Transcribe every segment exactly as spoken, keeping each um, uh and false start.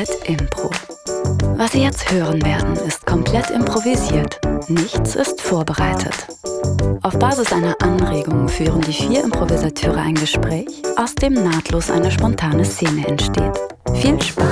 Arbeit Impro. Was Sie jetzt hören werden, ist komplett improvisiert. Nichts ist vorbereitet. Auf Basis einer Anregung führen die vier Improvisateure ein Gespräch, aus dem nahtlos eine spontane Szene entsteht. Viel Spaß!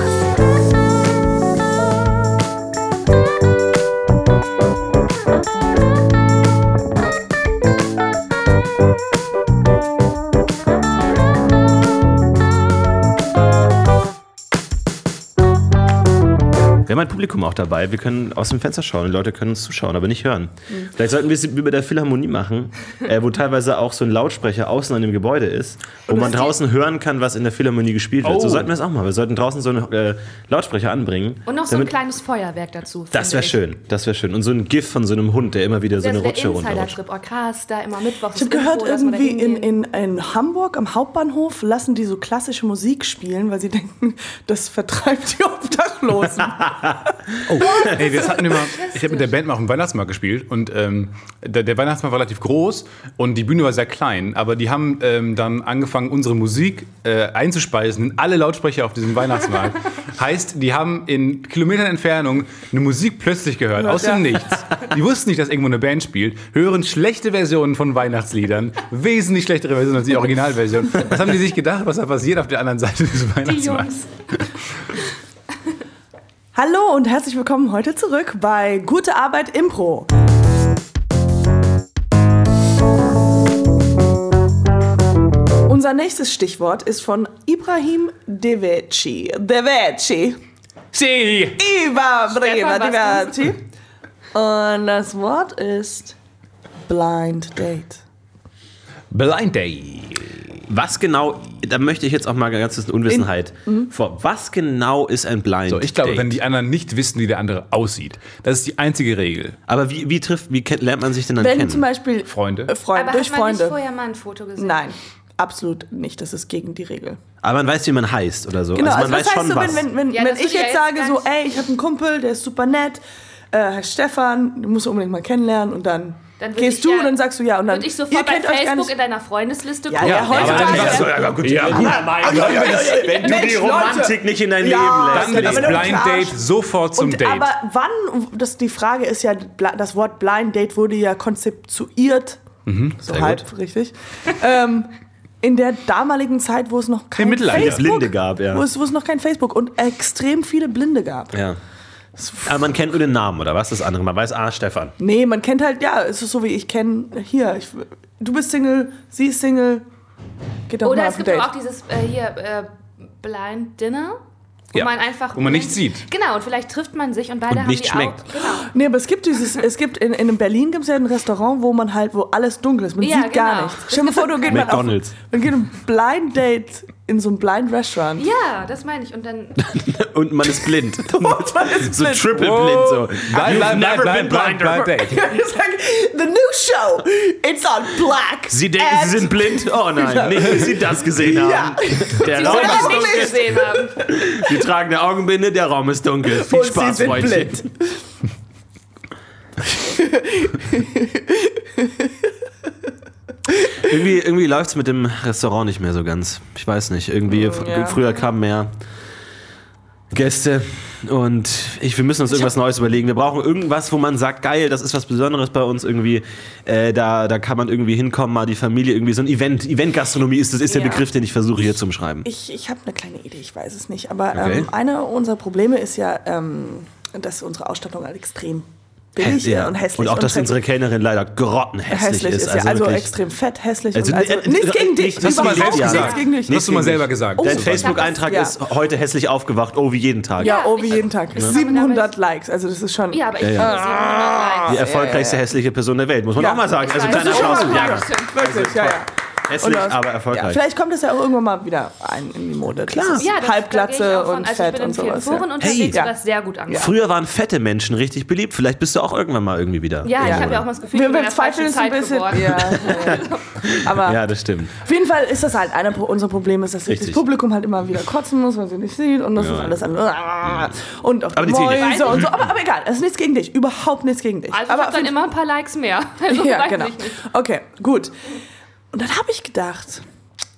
Wir haben ein Publikum auch dabei. Wir können aus dem Fenster schauen. Die Leute können uns zuschauen, aber nicht hören. Mhm. Vielleicht sollten wir es wie bei der Philharmonie machen, äh, wo teilweise auch so ein Lautsprecher außen an dem Gebäude ist, wo man draußen hören kann, was in der Philharmonie gespielt wird. Oh. So sollten wir es auch machen. Wir sollten draußen so einen äh, Lautsprecher anbringen. Und noch so ein kleines Feuerwerk dazu. Das wäre schön. Das wäre schön. Und so ein GIF von so einem Hund, der immer wieder so eine Rutsche runterrutscht. Oh, krass, da immer Mittwochs. Ich habe gehört, irgendwie in, in, in Hamburg am Hauptbahnhof lassen die so klassische Musik spielen, weil sie denken, das vertreibt die Obdachlosen. Oh. Ey, wir hatten immer, ich habe mit der Band mal auf dem Weihnachtsmarkt gespielt und ähm, der, der Weihnachtsmarkt war relativ groß und die Bühne war sehr klein, aber die haben ähm, dann angefangen, unsere Musik äh, einzuspeisen in alle Lautsprecher auf diesem Weihnachtsmarkt. Heißt, die haben in Kilometern Entfernung eine Musik plötzlich gehört, aus dem Nichts. Die wussten nicht, dass irgendwo eine Band spielt, hören schlechte Versionen von Weihnachtsliedern, wesentlich schlechtere Versionen als die Originalversion. Was haben die sich gedacht, was da passiert auf der anderen Seite des Weihnachtsmarkts? Die Jungs. Hallo und herzlich willkommen heute zurück bei Gute Arbeit Impro. Unser nächstes Stichwort ist von Ibrahim Deveci. Deveci. Sie. Ibrahim Deveci. Und das Wort ist Blind Date. Blind Date. Was genau, da möchte ich jetzt auch mal ganz bisschen Unwissenheit In, vor. Was genau ist ein Blind so, ich glaube, Date? wenn die anderen nicht wissen, wie der andere aussieht, das ist die einzige Regel. Aber wie, wie trifft, wie kennt, lernt man sich denn dann wenn kennen? Zum Beispiel Freunde. Äh, Freunde Aber durch hat man Freunde. nicht vorher mal ein Foto gesehen? Nein, absolut nicht. Das ist gegen die Regel. Aber man weiß, wie man heißt oder so. Genau, also man also weiß was schon heißt was. so, wenn, wenn, Ja, wenn das ich würde jetzt ja sage jetzt so, gar ey, ich habe einen Kumpel, der ist super nett, äh, heißt Stefan, den musst du unbedingt mal kennenlernen und dann, dann gehst du ja, und dann sagst du ja und dann würde ich sofort bei kennt euch gar Facebook nicht. in deiner Freundesliste Ja, gucken. ja, heutzutage. Ja, so, ja, gut, ja, gut. Ja, mein Gott, wenn du die Romantik nicht in dein Ja, Leben lässt. Dann ist aber Blind klar. Date sofort zum und, Date. Aber wann, das, die Frage ist ja, das Wort Blind Date wurde ja konzeptuiert, mhm, so halb, gut. richtig, ähm, in der damaligen Zeit, wo es noch kein Facebook Blinde gab, ja. Wo es, wo es noch kein Facebook und extrem viele Blinde gab. Ja. Aber man kennt nur den Namen, oder was? Das andere. Man weiß, ah, Stefan. Nee, man kennt halt, ja, es ist so wie ich kenne hier. Ich, du bist Single, sie ist Single. Geht doch Oder mal es auf ein gibt Date. doch auch dieses äh, hier äh, Blind Dinner, wo Ja, man einfach wo man nichts sieht. Genau, und vielleicht trifft man sich und beide Und haben nicht die schmeckt. Augen. Genau. Nee, aber es gibt dieses, es gibt in, in Berlin gibt es ja ein Restaurant, wo man halt, wo alles dunkel ist. Man Ja, sieht gar genau. nichts. Stell dir mal vor, du gehst mal auf, McDonald's. und geht ein Blind Date in so ein Blind Restaurant. Ja, das meine ich. Und dann Und man ist blind. man ist so blind. triple Oh. blind. So. Blind, blind, never blind, been blind, blinder. blind Date. It's like, the new show, it's on black. Sie denken, and- sie sind blind? Oh nein, nicht, wie sie das gesehen haben. Ja. Der die Raum das ist nicht dunkel. gesehen haben. Sie tragen eine Augenbinde, der Raum ist dunkel. Viel Und Spaß, sie sind Freundchen. blind. Irgendwie, irgendwie läuft es mit dem Restaurant nicht mehr so ganz. Ich weiß nicht. Irgendwie, Mm, ja. früher kamen mehr Gäste und ich, wir müssen uns irgendwas Neues überlegen. Wir brauchen irgendwas, wo man sagt, geil, das ist was Besonderes bei uns irgendwie. Äh, da, da kann man irgendwie hinkommen, mal die Familie, irgendwie so ein Event. Eventgastronomie ist, das ist der Ja. Begriff, den ich versuche hier zu umschreiben. Ich, ich habe eine kleine Idee, ich weiß es nicht. Aber Okay. ähm, eine unserer Probleme ist ja, ähm, dass unsere Ausstattung halt extrem billig Ja. und hässlich Und auch, dass dreckig unsere Kellnerin leider grottenhässlich hässlich ist. ist. Ja, also wirklich- extrem fett, hässlich. Also, und also, äh, nichts äh, gegen dich. das hast du mal überhaupt selbst nichts gesagt. gegen dich. Das hast du mal selber gesagt. Dein Oh, Facebook-Eintrag ja. ist heute hässlich aufgewacht, oh wie jeden Tag. Ja, oh, Ja, wie ich- jeden Tag. Ja. siebenhundert Likes, also das ist schon... Ja, aber ich Ja, ja, ja. ja. siebenhundert Die Likes. erfolgreichste hässliche Person der Welt, muss man Ja. auch mal sagen. Also Ich weiß, kleiner das ist Applaus. schon Ja. mal Wirklich, ja, ja. Hässlich, Und das- aber Ja, erfolgreich. vielleicht kommt es ja auch irgendwann mal wieder ein in die Mode. Klar. Das ist Ja, das, Halbglatze da gehe ich auch von. und Also Fett ich bin und in vielen sowas. Foren Ja. unterwegs, Hey. wo Ja. das sehr gut ankommt. Früher waren fette Menschen richtig beliebt. Vielleicht bist du auch irgendwann mal irgendwie wieder. Ja, ich Ja. habe ja auch mal das Gefühl, Wir, ich bin in wir der falschen zweifeln es ein Zeit bisschen. geboren. Ja, ja, ja. Aber Ja, das stimmt. auf jeden Fall ist das halt einer unserer Probleme, ist, dass sich Richtig. das Publikum halt immer wieder kotzen muss, weil sie nicht sieht und das Ja. ist alles an und auch Aber die die zählen nicht. Mäuse und so. Aber, aber egal, es ist nichts gegen dich, überhaupt nichts gegen dich. Also ich aber habe dann auf jeden- immer ein paar Likes mehr. Also ja, weiß genau. ich nicht. Okay, gut. Und dann habe ich gedacht,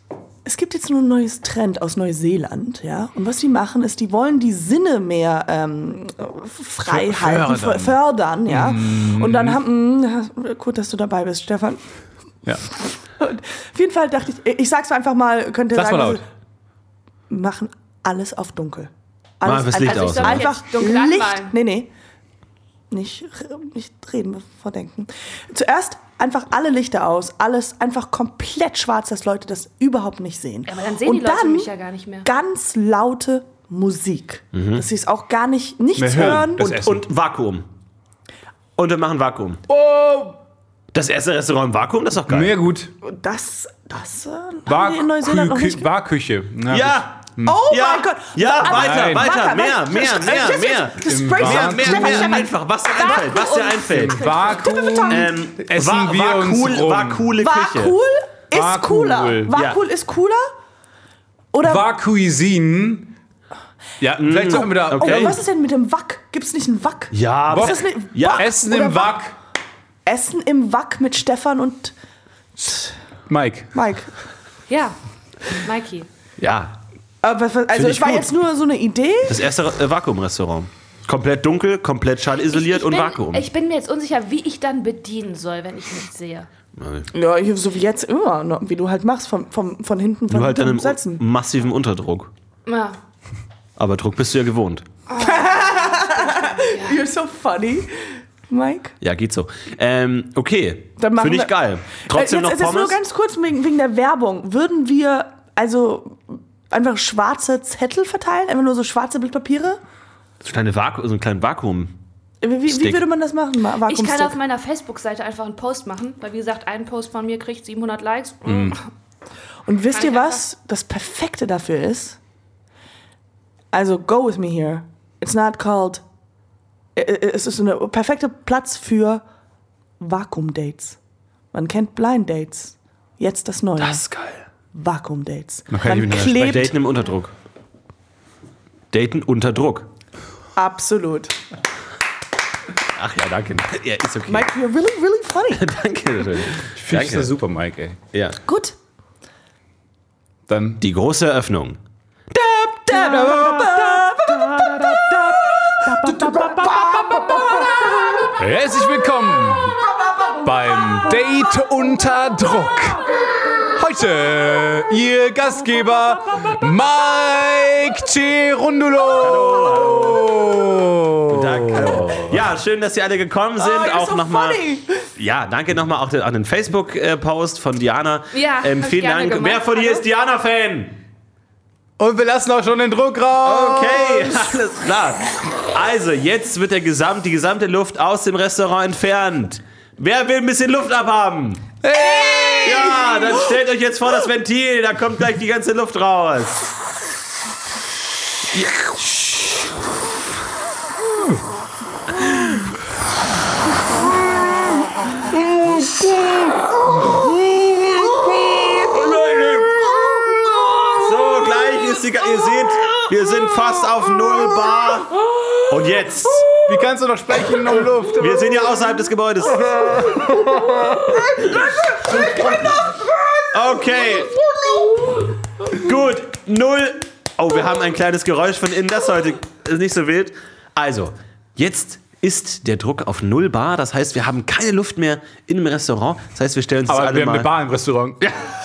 es gibt jetzt nur ein neues Trend aus Neuseeland, ja. Und was die machen, ist, die wollen die Sinne mehr ähm, frei halten, fördern, fördern ja. Mm. Und dann haben, mh, gut, dass du dabei bist, Stefan. Ja. Und auf jeden Fall dachte ich, ich sag's einfach mal, könnt ihr Sag's sagen, mal laut. wir machen alles auf dunkel. Mal Alles fürs Licht also aus. ich soll oder? jetzt einfach dunkel Licht. anmalen. Nee, nee. Nicht, nicht reden, bevor denken. Zuerst einfach alle Lichter aus, alles einfach komplett schwarz, dass Leute das überhaupt nicht sehen. Ja, aber dann sehen Und die Leute dann mich ja gar nicht mehr. ganz laute Musik, Mhm. dass sie es auch gar nicht nichts Mehr hören. hören. Das Und, Essen. Und Vakuum. Und wir machen Vakuum. Oh, Das erste Restaurant im Vakuum, das ist doch geil. mehr gut. und das, das äh, haben War, die in Neuseeland noch nicht. Warküche. Na, Ja! Oh Ja, mein Gott! ja, Aber- weiter, Nein. weiter, Warte, mehr, warte, mehr, das- mehr, das- mehr. Das Im Spray- Mehr, Vakuum. mehr, Stefan, mehr, Stefan. einfach, was dir einfällt, was dir einfällt. Im Vakuum Ähm, essen war, wir war uns cool, rum. war coole War Küche. cool ist War cooler. cool. War Ja. cool ist cooler? Oder War Cuisine. Ja, vielleicht sollten wir da. okay. oh, was ist denn mit dem Wack? Gibt es nicht einen Wack? Ja, Bock. Ist das nicht Ja, Wack Essen oder im Wack. Essen im Wack mit Stefan und Mike. Mike. Ja, Mikey. ja. Aber was- also Find ich es war gut. jetzt nur so eine Idee. Das erste äh, Vakuumrestaurant. Komplett dunkel, komplett schallisoliert ich und bin, Vakuum. Ich bin mir jetzt unsicher, wie ich dann bedienen soll, wenn ich nicht sehe. Ja, hier so wie jetzt immer, ne, wie du halt machst, vom, vom, von hinten, von Nur halt dann hinten im setzen. massiven Unterdruck. Ja. Aber Druck bist du ja gewohnt. You're so funny, Mike. Ja, geht so. Ähm, okay, Dann machen finde ich wir- geil. Trotzdem Äh, noch jetzt, jetzt Pommes? nur ganz kurz wegen, wegen der Werbung. Würden wir also einfach schwarze Zettel verteilen? Einfach nur so schwarze Bildpapiere? So, kleine Vaku so einen kleinen Vakuum. Wie, wie, wie Stick. würde man das machen? Ma- Ich kann Vakuumstick. auf meiner Facebook-Seite einfach einen Post machen, weil wie gesagt, ein Post von mir kriegt siebenhundert Likes. Mhm. Und wisst Kann ihr ich was das Perfekte dafür ist? Also, go with me here. It's not called... äh, äh, Es ist ein perfekter Platz für Vakuum-Dates. Man kennt Blind-Dates. Jetzt das Neue. Das ist geil. Vakuum-Dates. Man kann Man nicht miteinander Bei klebt... Daten im Unterdruck. Daten unter Druck. Absolut. Ach ja, danke. Ja, ist okay. Mike, you're really, really funny. Danke. Ich finde Danke. das super, Mike, ey. Ja. Gut. Dann. Die große Eröffnung. Herzlich willkommen beim Date unter Druck. Heute Ihr Gastgeber Mike Cerundulo. Danke. Ja, schön, dass ihr alle gekommen sind. Oh, you're auch so nochmal. funny. Ja, danke nochmal auch an den Facebook-Post von Diana. Ja, ähm, hab ich vielen gerne Dank. gemacht. Wer von hier Hallo? ist Diana-Fan? Und wir lassen auch schon den Druck raus. Okay, alles klar. Also, jetzt wird der Gesamt, die gesamte Luft aus dem Restaurant entfernt. Wer will ein bisschen Luft abhaben? Hey! Ja, dann stellt euch jetzt vor das Ventil, da kommt gleich die ganze Luft raus. Ja. So, gleich ist die. Ihr seht, wir sind fast auf null Bar. Und jetzt? Wie kannst du noch sprechen um Luft? Wir sind ja außerhalb des Gebäudes. Okay. Gut, null. Oh, wir haben ein kleines Geräusch von innen. Das heute ist nicht so wild. Also, jetzt ist der Druck auf null Bar. Das heißt, wir haben keine Luft mehr in dem Restaurant. Das heißt, wir stellen uns jetzt Aber alle wir haben mal... eine Bar im Restaurant.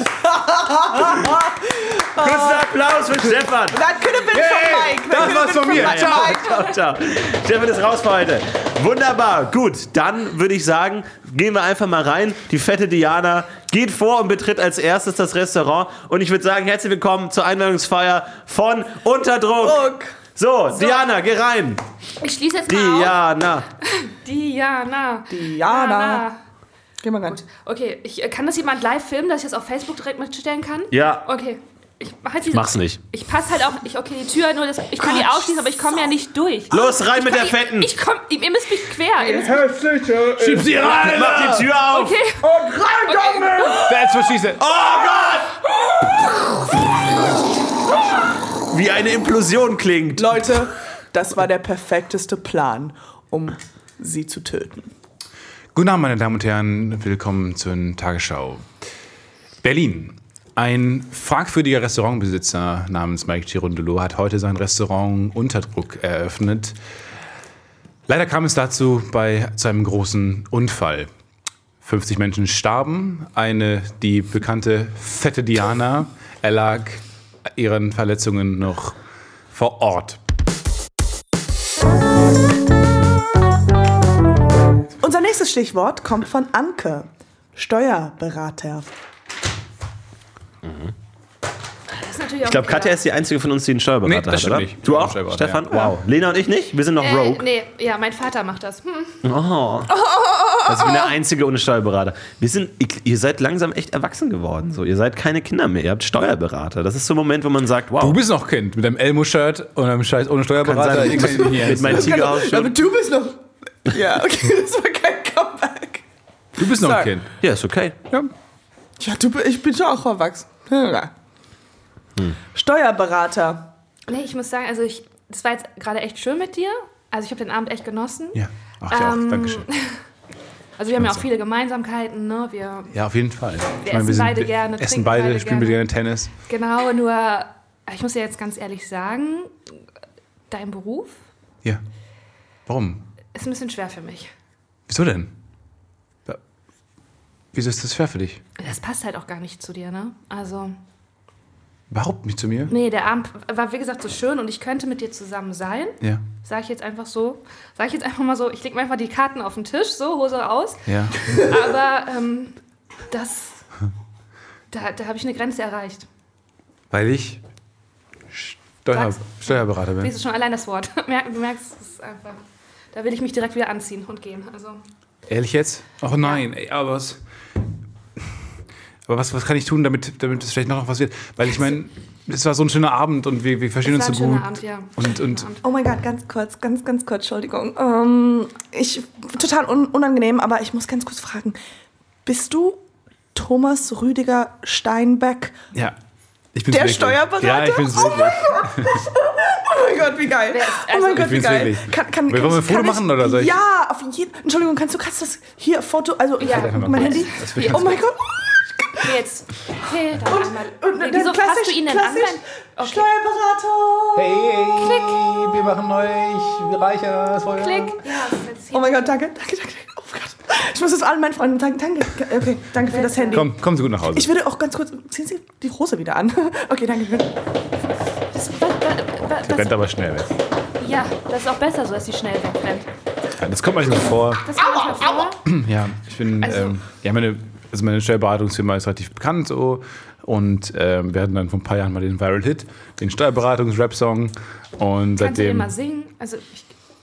Kurzen Applaus für Stefan. That could have been Hey, from Mike. That das could war's have von been mir. Mike. Ciao. Ciao, ciao. Stefan ist raus für heute. Wunderbar. Gut, dann würde ich sagen, gehen wir einfach mal rein. Die fette Diana geht vor und betritt als erstes das Restaurant. Und ich würde sagen, herzlich willkommen zur Einweihungsfeier von Unterdruck. Druck. So, Diana, geh rein. Ich schließe jetzt mal auf. Diana. Diana. Diana. Geh mal rein. Okay, ich, äh, kann das jemand live filmen, dass ich das auf Facebook direkt mitstellen kann? Ja. Okay. Ich halt diese, Mach's nicht. Ich passe halt auch. Ich, okay, die Tür, nur das, ich kann die aufschließen, aber ich komme ja nicht durch. Los, rein ich mit kann, der Fetten. Ich, ich komm, ihr ihr müsst mich quer. Ihr müsst mich, Schieb sie rein. Mach die Tür auf. okay. That's what she said. Oh Gott! Wie eine Implosion klingt. Leute, das war der perfekteste Plan, um sie zu töten. Guten Abend, meine Damen und Herren. Willkommen zur Tagesschau. Berlin. Ein fragwürdiger Restaurantbesitzer namens Mike Girondolo hat heute sein Restaurant Unterdruck eröffnet. Leider kam es dazu bei zu einem großen Unfall. fünfzig Menschen starben. Eine, die bekannte fette Diana, erlag ihren Verletzungen noch vor Ort. Unser nächstes Stichwort kommt von Anke. Steuerberater. Das ist natürlich auch Ich glaube, ein Fehler. Katja ist die einzige von uns, die einen Steuerberater Nee, das hat, stimmt oder? nicht. Du Ja, auch, Steuerberater, Stefan? ja. Wow. Lena und ich nicht? Wir sind noch Äh, Rogue. nee, ja, mein Vater macht das. Hm. Oh. Also ich bin der Einzige ohne Steuerberater. Wir sind, ihr seid langsam echt erwachsen geworden. So. Ihr seid keine Kinder mehr. Ihr habt Steuerberater. Das ist so ein Moment, wo man sagt, wow. Du bist noch Kind mit deinem Elmo-Shirt und einem Scheiß ohne Steuerberater. Kann sein. Irgendwann hier. Mit meinem Tigerhaus. Aber du bist noch... Ja, okay, das war kein Comeback. Du bist noch ein Sorry. Kind. Ja, ist okay. Ja. Ja, du, ich bin schon auch erwachsen. Ja. Hm. Steuerberater. Nee, ich muss sagen, also ich, das war jetzt gerade echt schön mit dir. Also ich habe den Abend echt genossen. Ja. Ach, ich auch. Ähm, Dankeschön. Also wir haben ja auch viele Gemeinsamkeiten, ne? Wir, Ja, auf jeden Fall. Ich essen sind- beide gerne, essen trinken beide, beide spielen beide gerne. gerne Tennis. genau, nur ich muss dir jetzt ganz ehrlich sagen, dein Beruf Ja. Warum? ist ein bisschen schwer für mich. Wieso denn? Ja. Wieso ist das schwer für dich? Das passt halt auch gar nicht zu dir, ne? Also, Überhaupt nicht zu mir? nee, der Abend war wie gesagt so schön und ich könnte mit dir zusammen sein. Ja. Sag ich jetzt einfach so. Sag ich jetzt einfach mal so, ich leg mir einfach die Karten auf den Tisch, so, Hose aus. Ja. Aber ähm, das, da, da habe ich eine Grenze erreicht. Weil ich Steuer, Sag's. Steuerberater bin. Siehst du schon allein das Wort. Merk- Du merkst, es ist einfach, da will ich mich direkt wieder anziehen und gehen. Also, Ehrlich jetzt? Oh nein, ey, aber was. Aber was, was kann ich tun, damit, damit es vielleicht noch was wird? Weil ich meine, es war so ein schöner Abend und wir, wir verstehen es uns war so ein gut. schöner Abend, ja. Und, und Schöner Abend. Oh mein Gott, ganz kurz, ganz, ganz kurz, Entschuldigung. Ähm, ich, total un, unangenehm, aber ich muss ganz kurz fragen. Bist du Thomas Rüdiger Steinbeck? ja. Ich bin's Der wirklich. Steuerberater? Ja, ich bin's Oh wirklich. Oh mein Gott, wie geil. Wer ist- Oh also- mein Gott, Ich wie bin's geil. wirklich. Kann, kann, Wollen wir ein kannst- Foto kann machen, oder soll ich- Ja, auf jeden Fall. Entschuldigung, kannst du kannst das hier Foto, also Ja. mein Handy? Das wird Oh mein Gott. Okay, jetzt. Okay, dann einmal. Und Nee, dann wieso fasst du ihn denn an? klassisch Okay. Steuerberater. Hey, wir machen euch reicher. Das Feuer. Klick. Ja, das ist jetzt hier. Oh mein Gott, danke, danke, danke. Oh Gott. Ich muss es allen meinen Freunden sagen. Danke. Okay, danke für das Handy. Komm, kommen Sie gut nach Hause. Ich würde auch ganz kurz. Ziehen Sie die Hose wieder an. Okay, danke. Das, was, was, was, Rennt aber schnell weg. ja, das ist auch besser so, dass sie schnell wegrennt. Ja, das kommt manchmal vor. Das kommt manchmal vor. Ja, ich bin, Also- ähm, ja, meine, also meine Steuerberatungsfirma ist relativ bekannt so und ähm, wir hatten dann vor ein paar Jahren mal den Viral Hit, den Steuerberatungs-Rap-Song und Kannst du den seitdem, mal singen? Also, ich,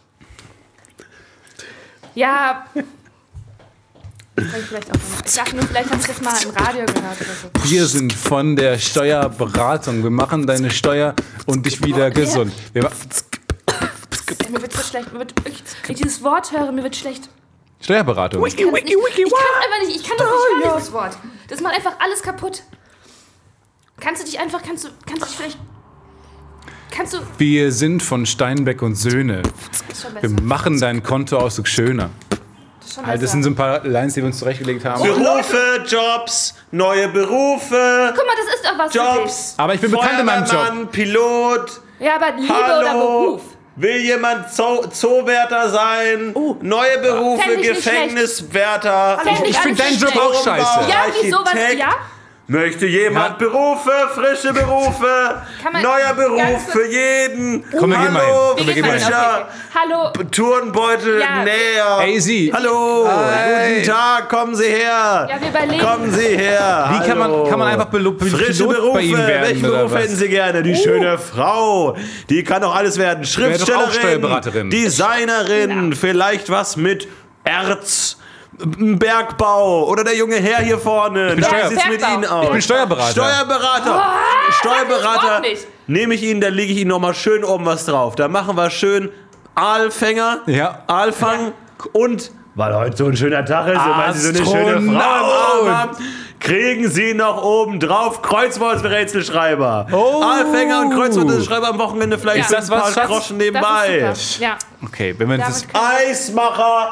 ja. Das kann ich vielleicht auch noch. Ich dachte nur, vielleicht habe ich das mal im Radio gehört oder so. wir sind von der Steuerberatung, wir machen deine Steuer und dich wieder gesund. Wir ma- Ey, mir wird so schlecht. Mir wird, ich, wenn ich dieses Wort höre, mir wird schlecht. Steuerberatung. Ich kann, nicht, ich kann einfach nicht, ich kann das nicht hören, dieses Wort. Das macht einfach alles kaputt. Kannst du dich einfach, kannst du, kannst du dich vielleicht, kannst du, Wir sind von Steinbeck und Söhne. ist schon Wir besser. machen dein Kontoauszug schöner. Das ist schon Also das besser. sind so ein paar Lines, die wir uns zurechtgelegt haben. Berufe, Jobs, neue Berufe, Guck mal, das ist doch was Jobs. Aber ich bin bekannt in meinem Job. Feuerwehrmann, Pilot. für dich. Ja, aber Liebe Hallo. oder Beruf. Will jemand Zoo Zoowärter sein? Neue Berufe, Fänd ich nicht Gefängniswärter. Fänd ich Ich finde alles deinen Job schlecht. auch scheiße. Ja, wieso, was, Architekt. ja? Möchte jemand Ja. Berufe, frische Berufe, Kann man- neuer Beruf ganz kurz- für jeden. Komm, wir gehen mal hin. Hallo, Komm, wir gehen mal hin. frischer Hallo. Turnbeutel Ja. näher. Hey, Sie. Hallo, Hi. guten Tag, kommen Sie her. Ja, wir überlegen. Kommen Sie her. Wie kann man, Hallo. kann man einfach Belo- Frische Pilot Berufe, bei Ihnen werden? welchen oder Beruf was? hätten Sie gerne? Die schöne Frau, die kann doch alles werden. doch auch Schriftstellerin, Steuerberaterin. Designerin, vielleicht was mit Erz, m- Bergbau oder der junge Herr hier vorne. bin Da Steuer- sieht's mit Bergbau. Ihnen aus. Ich bin Steuerberater. Steuerberater. Steuerberater. überhaupt nicht. Nehme ich Ihnen, da lege ich Ihnen nochmal schön oben was drauf. Da machen wir schön Aalfänger, Ja. Aalfang und, weil heute so ein schöner Tag ist und weil Sie so eine schöne Frau im Astronaut. Arm haben, kriegen Sie noch oben drauf Kreuzworträtselschreiber. Oh. Aalfänger und Kreuzworträtselschreiber am Wochenende vielleicht Ja. so Ist das ein paar was, Schatz? Groschen Das nebenbei. ist super. Ja, Okay, wenn man das... damit kann Eismacher,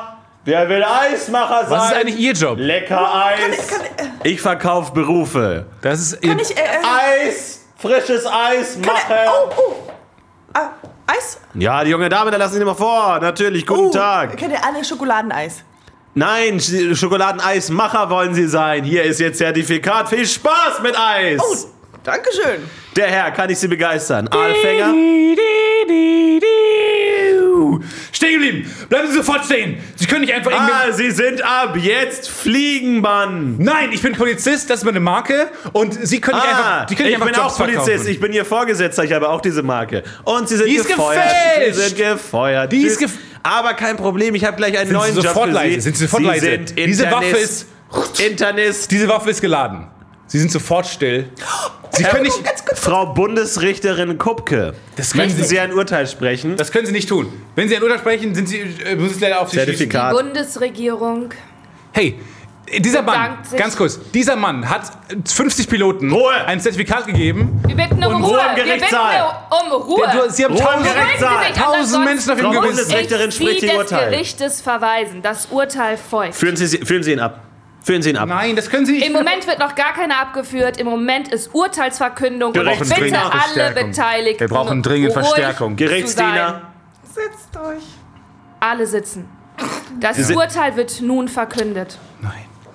Wer will Eismacher sein? Was ist eigentlich Ihr Job? Lecker Eis. Kann, kann, Ich verkaufe Berufe. Das ist kann ich, äh, äh, Eis, frisches Eis machen. oh, oh. Ah, Eis? Ja, die junge Dame, da lassen Sie mal vor. Natürlich, guten Oh, Tag. Kennt ihr alle Schokoladeneis? Nein, Sch- Schokoladeneismacher wollen Sie sein. Hier ist Ihr Zertifikat. Viel Spaß mit Eis. Oh, Dankeschön. Der Herr, kann ich Sie begeistern? Aalfänger? Stehen geblieben! Bleiben Sie sofort stehen! Sie können nicht einfach Ah, Sie sind ab jetzt Fliegenmann. Nein, ich bin Polizist, das ist meine Marke und Sie können nicht Ah, einfach, Sie können nicht ich einfach bin auch Jobs Polizist. verkaufen. Ich bin Ihr Vorgesetzter. Ich habe auch diese Marke. Und Sie sind Die ist gefeuert. gefälscht. Sie sind gefeuert. Die ist Tschüss. gef- Aber kein Problem. Ich habe gleich einen Sind neuen Sie Job sofort für leise? Sie. Sind Sie sofort Sie leise? sind Diese Waffe Internist. Internist. Diese Waffe ist geladen. Sie sind sofort still. Sie können nicht. Frau Bundesrichterin Kupke, Das können möchten Sie- Sie ein Urteil sprechen? Das können Sie nicht tun. Wenn Sie ein Urteil sprechen, sind Sie, äh, müssen Sie leider auf Sie schießen. Zertifikat. Bundesregierung. Hey, dieser Mann, Bedankt sich. ganz kurz, dieser Mann hat fünfzig Piloten Ruhe. ein Zertifikat gegeben. Wir bitten um Und Ruhe. Ruhe im Wir bitten Gerichtssaal. um Ruhe. Du, Sie haben Ruhe im tausend, Gerichtssaal. Beruhigen Sie sich, tausend ansonsten Menschen auf Frau ihm gewissen. Bundesrichterin ich spricht Sie Ihr des Urteil. Gerichtes verweisen. Das Urteil folgt. Führen Sie, führen Sie ihn ab. Führen Sie ihn ab. Nein, das können Sie nicht. Im Moment wird noch gar keiner abgeführt. Im Moment ist Urteilsverkündung. Wir Und brauchen bitte dringend alle Verstärkung. Beteiligten. Wir brauchen dringend ruhig Verstärkung. zu Gerichtsdiener. sein. Setzt euch. Alle sitzen. Das sind- Urteil wird nun verkündet. Nein.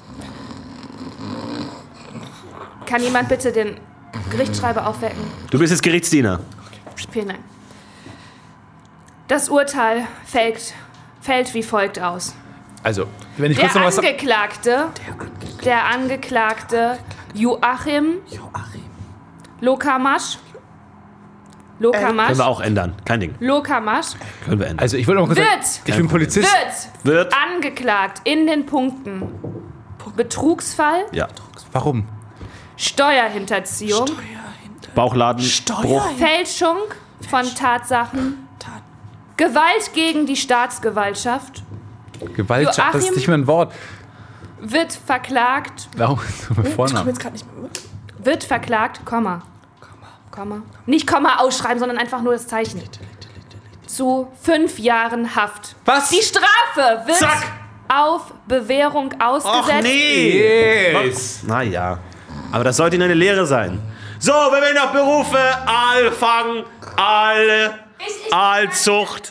Kann jemand bitte den Gerichtsschreiber aufwecken? Du bist jetzt Gerichtsdiener. Vielen Dank. Das Urteil fällt, fällt wie folgt aus. Also, wenn ich Der kurz noch was sag. Angeklagte, der Angeklagte Joachim Lokamasch, Lokamasch, Können wir auch ändern. Kein Ding. Lokamasch Können wir ändern. Also, ich wollte noch mal kurz Wird. sagen, ich bin Polizist. wird Wird. angeklagt in den Punkten Betrugsfall, Ja. Warum? Steuerhinterziehung, Bauchladen. Bruch. Fälschung von Tatsachen, Gewalt gegen die Staatsgewaltschaft, Gewaltschaft, das ist Joachim- nicht mehr ein Wort. wird verklagt, Warum? Ich komme Vornamen. jetzt gerade nicht mehr. wird verklagt, Komma. Komma. Nicht Komma ausschreiben, sondern einfach nur das Zeichen. Zu fünf Jahren Haft. Was? Die Strafe wird Zack. auf Bewährung ausgesetzt. Ach nee. Yes. Naja. Aber das sollte Ihnen eine Lehre sein. So, wir wählen noch Berufe. Aalfang, Aal, Ich- ich- Aalzucht.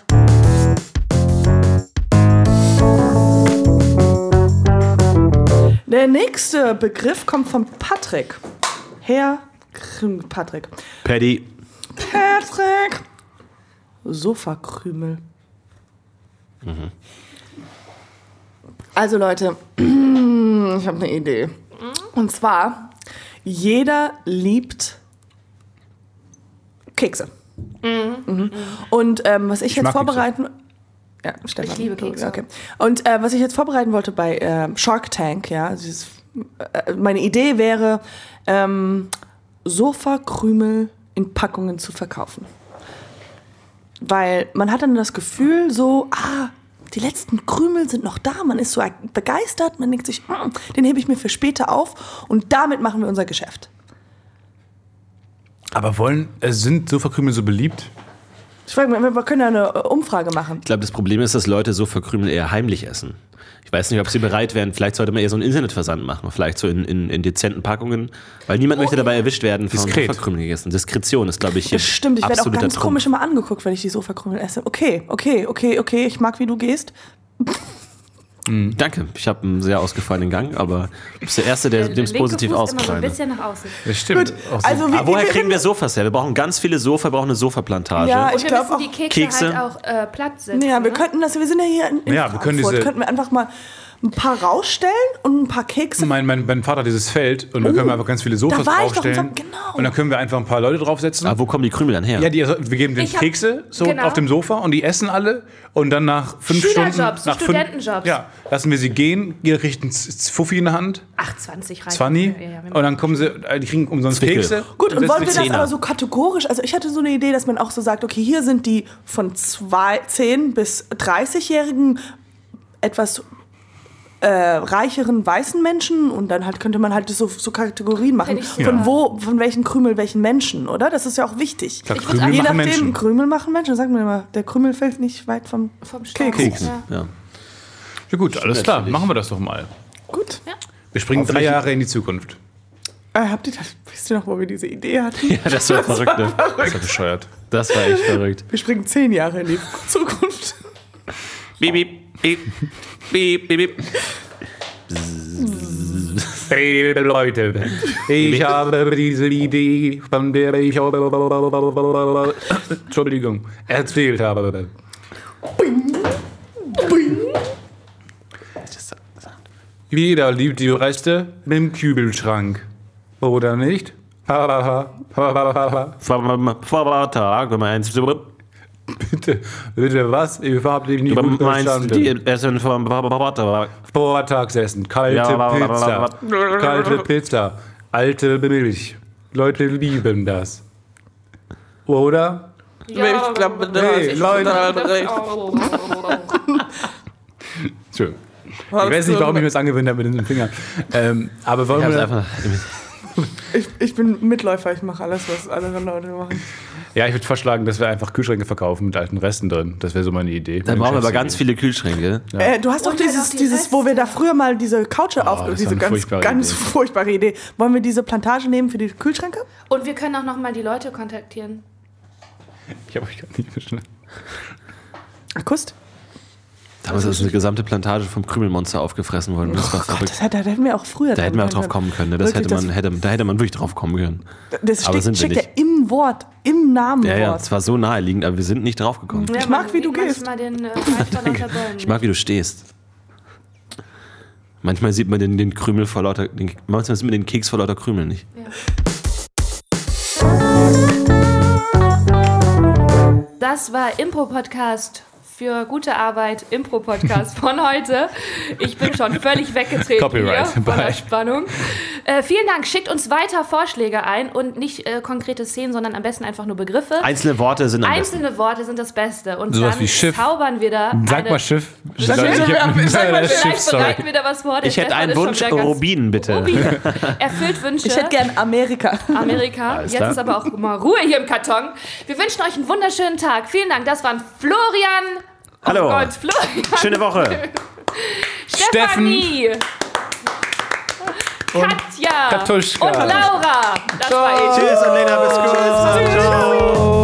Der nächste Begriff kommt von Patrick. Herr Krüm- Patrick. Paddy. Patrick. Sofakrümel. Also Leute, ich habe eine Idee. Und zwar, jeder liebt Kekse. Mhm. Und ähm, was ich, jetzt mag Kekse. vorbereiten... Ja, Stefan. Ich liebe du- Kekse. Okay. Und äh, was ich jetzt vorbereiten wollte bei ähm, Shark Tank, ja, dieses, äh, meine Idee wäre, ähm, Sofakrümel in Packungen zu verkaufen. Weil man hat dann das Gefühl so, ah, die letzten Krümel sind noch da, man ist so begeistert, man denkt sich, mm, den hebe ich mir für später auf und damit machen wir unser Geschäft. Aber wollen, äh, sind Sofakrümel so beliebt? Ich frage mich, wir können ja eine äh, Umfrage machen. Ich glaube, das Problem ist, dass Leute Sofakrümel eher heimlich essen. Ich weiß nicht, ob sie bereit wären. Vielleicht sollte man eher so einen Internetversand machen. Vielleicht so in, in, in dezenten Packungen. Weil niemand möchte dabei erwischt werden von Diskret. Sofakrümel gegessen. Diskretion ist, glaube ich, hier Das stimmt, ich werde auch absoluter ganz Trumpf. komisch immer angeguckt, wenn ich die Sofakrümel esse. Okay, okay, okay, okay, ich mag, wie du gehst. Danke, ich habe einen sehr ausgefallenen Gang, aber du bist der Erste, der dem es linke positiv Fuß immer so ausgefallen ein ist. bisschen nach außen. Das stimmt. Auch so- Also, wie, Aber woher wie, kriegen wir Sofas her? Wir brauchen ganz viele Sofa, wir brauchen eine Sofaplantage. Ja, Und ich wir glaube müssen auch. die Kekse, Kekse. halt auch äh, platt setzen. Ja, wir ne? könnten das, wir sind ja hier in, in Ja, wir können Frankfurt, diese- könnten wir einfach mal ein paar rausstellen und ein paar Kekse. Mein, mein, mein Vater hat dieses Feld und da können wir einfach ganz viele Sofas da war ich doch draufstellen. im- genau. Und dann können wir einfach ein paar Leute draufsetzen. Aber wo kommen die Krümel dann her? Ja, die, wir geben den Ich hab- Kekse so genau. auf dem Sofa und die essen alle und dann nach fünf Schülerjobs, Stunden, so nach fünf, Studentenjobs. ja, lassen wir sie gehen. Jeder kriegt einen Z- Z- Fuffi in der Hand, Ach, zwanzig reicht. zwanzig, Ja, ja, und dann kommen sie, äh, die kriegen umsonst Zwickel. Kekse. Gut, und setzen wollen wir die das Zehner. aber so kategorisch, also ich hatte so eine Idee, dass man auch so sagt, okay, hier sind die von zwei, zehn bis dreißig-jährigen etwas äh, reicheren weißen Menschen und dann halt könnte man halt so, so Kategorien machen. Find ich Von super. wo, von welchen Krümel welchen Menschen, oder? Das ist ja auch wichtig. Klar, Ich würd Krümel auch- Je machen nachdem, Menschen. Krümel machen Menschen. Sag mir mal, der Krümel fällt nicht weit vom, Vom Staub. Keks. Ja. Ja. Ja gut, alles klar. natürlich. Machen wir das doch mal. Gut. Wir springen drei Jahre in die Zukunft. Äh, habt ihr das, wisst ihr noch, wo wir diese Idee hatten? Ja, das war verrückt. Ne? Das war bescheuert. Das war echt verrückt. Wir springen zehn Jahre in die Zukunft. Beep, beep, beep, beep, beep, beep. Hey Leute, ich habe diese Idee, von der ich Entschuldigung, erzählt habe. Jeder liebt die Reste im Kübelschrank. Oder nicht? Vortag, du meinst, du Bitte, bitte was? Ich hab dich nicht gut meinst verstanden. die Essen vom Vortag. Vortagsessen, kalte Ja, Pizza, kalte Pizza, alte Milch. Leute lieben das. Oder? Ja, Ich glaube, da Hey, hast Leute. total recht. Schön. Ich weiß nicht, warum ich mir das angewöhnt habe mit den Fingern. Ähm, aber wollen Ich hab's wir... einfach. Ich, ich bin Mitläufer, ich mache alles, was andere Leute machen. Ja, ich würde vorschlagen, dass wir einfach Kühlschränke verkaufen mit alten Resten drin. Das wäre so meine Idee. Dann brauchen wir aber ganz viele Kühlschränke. Äh, du hast doch Und halt dieses, auch die dieses, wo wir da früher mal diese Couch auf, das diese war eine ganz, furchtbare ganz Idee. furchtbare Idee. Wollen wir diese Plantage nehmen für die Kühlschränke? Und wir können auch noch mal die Leute kontaktieren. Ich habe euch gar nicht verstanden. Akust? Damals ist eine gesamte Plantage vom Krümelmonster aufgefressen worden. Das war Oh Gott, verrückt. das hätte, da hätten wir auch früher Da hätten wir auch drauf kommen können. Ne? Das Wirklich, hätte man, das- hätte, da hätte man wirklich drauf kommen können. Das Aber steckt, sind wir steckt ja nicht. im Wort, im Namenwort. Ja, ja, es war so naheliegend, aber wir sind nicht drauf gekommen. Ja, Ich mag, man wie du sieht gehst. manchmal den äh, Wald vor lauter Bäumen. Ich mag, wie du stehst. Manchmal sieht man den, den Krümel vor lauter, den, manchmal sieht man den Keks vor lauter Krümel nicht. Das war Impro-Podcast für gute Arbeit, Impro-Podcast von heute. Ich bin schon völlig weggetreten Copyright, hier von der bye. Spannung. Äh, vielen Dank. Schickt uns weiter Vorschläge ein und nicht äh, konkrete Szenen, sondern am besten einfach nur Begriffe. Einzelne Worte sind am besten. Einzelne Worte sind das Beste. Und Sowas dann wie Schiff. zaubern wir da Sag eine, mal Schiff. Sag Leute, mal, ich hab- sag mal, das vielleicht Schiff, sorry. bereiten wir da was vor. Der Ich hätte Stefan einen ist schon Wunsch, wieder ganz- Rubin, bitte. Rubin. Erfüllt Wünsche. Ich hätte gern Amerika. Amerika. Alles Jetzt klar. ist aber auch mal Ruhe hier im Karton. Wir wünschen euch einen wunderschönen Tag. Vielen Dank. Das waren Florian. Hallo. Oh Gott, Florian. Schöne Woche. Stefanie. Und Katja. Katuschka. Und Laura. Das war ich. Tschüss und Lena, bis gut. Ciao.